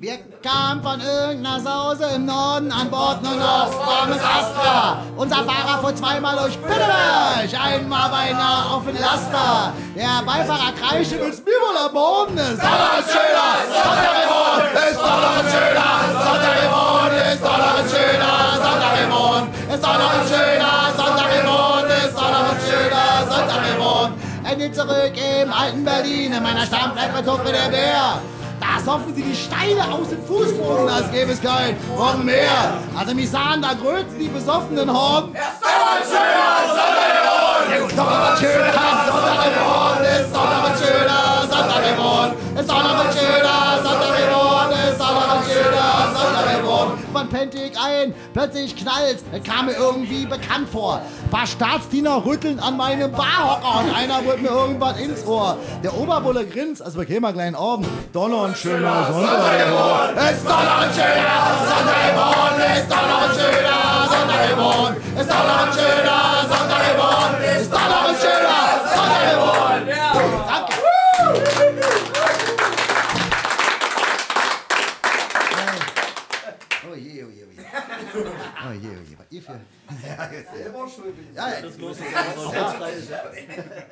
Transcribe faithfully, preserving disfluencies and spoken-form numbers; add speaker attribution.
Speaker 1: Wir kamen von irgendeiner Sause im Norden an Bord nur noch warmes Astra. Unser Fahrer fuhr zweimal durch Pittenberg, einmal beinahe auf den Laster. Der Beifahrer kreischte, will's mir wohl am Boden ist. Ist doch noch ein schöner Sonntag im Mond, ist doch noch ein schöner Sonntag im Mond, ist doch noch ein schöner Sonntag im Mond, ist doch noch ein schöner Sonntag im Mond, ist doch noch ein schöner Sonntag im Mond. Endlich zurück im alten Berlin, in meiner Stammplätze Tuppe der Bär. Da soffen sie die Steine aus dem Fußboden, als gäbe es kein Morgen mehr. Also mich sahen da gröten die besoffenen Horden. Ist doch noch ein schöner Sonntag im Mond! Ist doch noch ein schöner Sonntag im Mond! Ist doch noch ein schöner Sonntag im Mond! Ist doch noch ein schöner Sonntag im Mond! Ist doch noch ein schöner Sonntag im Mond! Wann pennte ich ein? Plötzlich knallt's. Es kam mir irgendwie bekannt vor. Ein paar Staatsdiener rütteln an meinem Barhocker und einer wird mir irgendwas ins Ohr. Der Oberbulle grinst, als bekäme er kleinen Orden. Doch noch ein schöner Sonntag im Mond. Ist doch noch ein schöner Sonntag im Mond. Ist doch noch ein schöner Sonntag im Mond. Ist doch noch ein schöner Sonntag im Mond. Ist doch noch ein schöner Sonntag im Mond. Ja. Danke. Oh je, oh je, oh je. Oh je, oh je. Was ihr für... Ja, ja, ja. Ja, ja. Das ist los, dass er frei ist.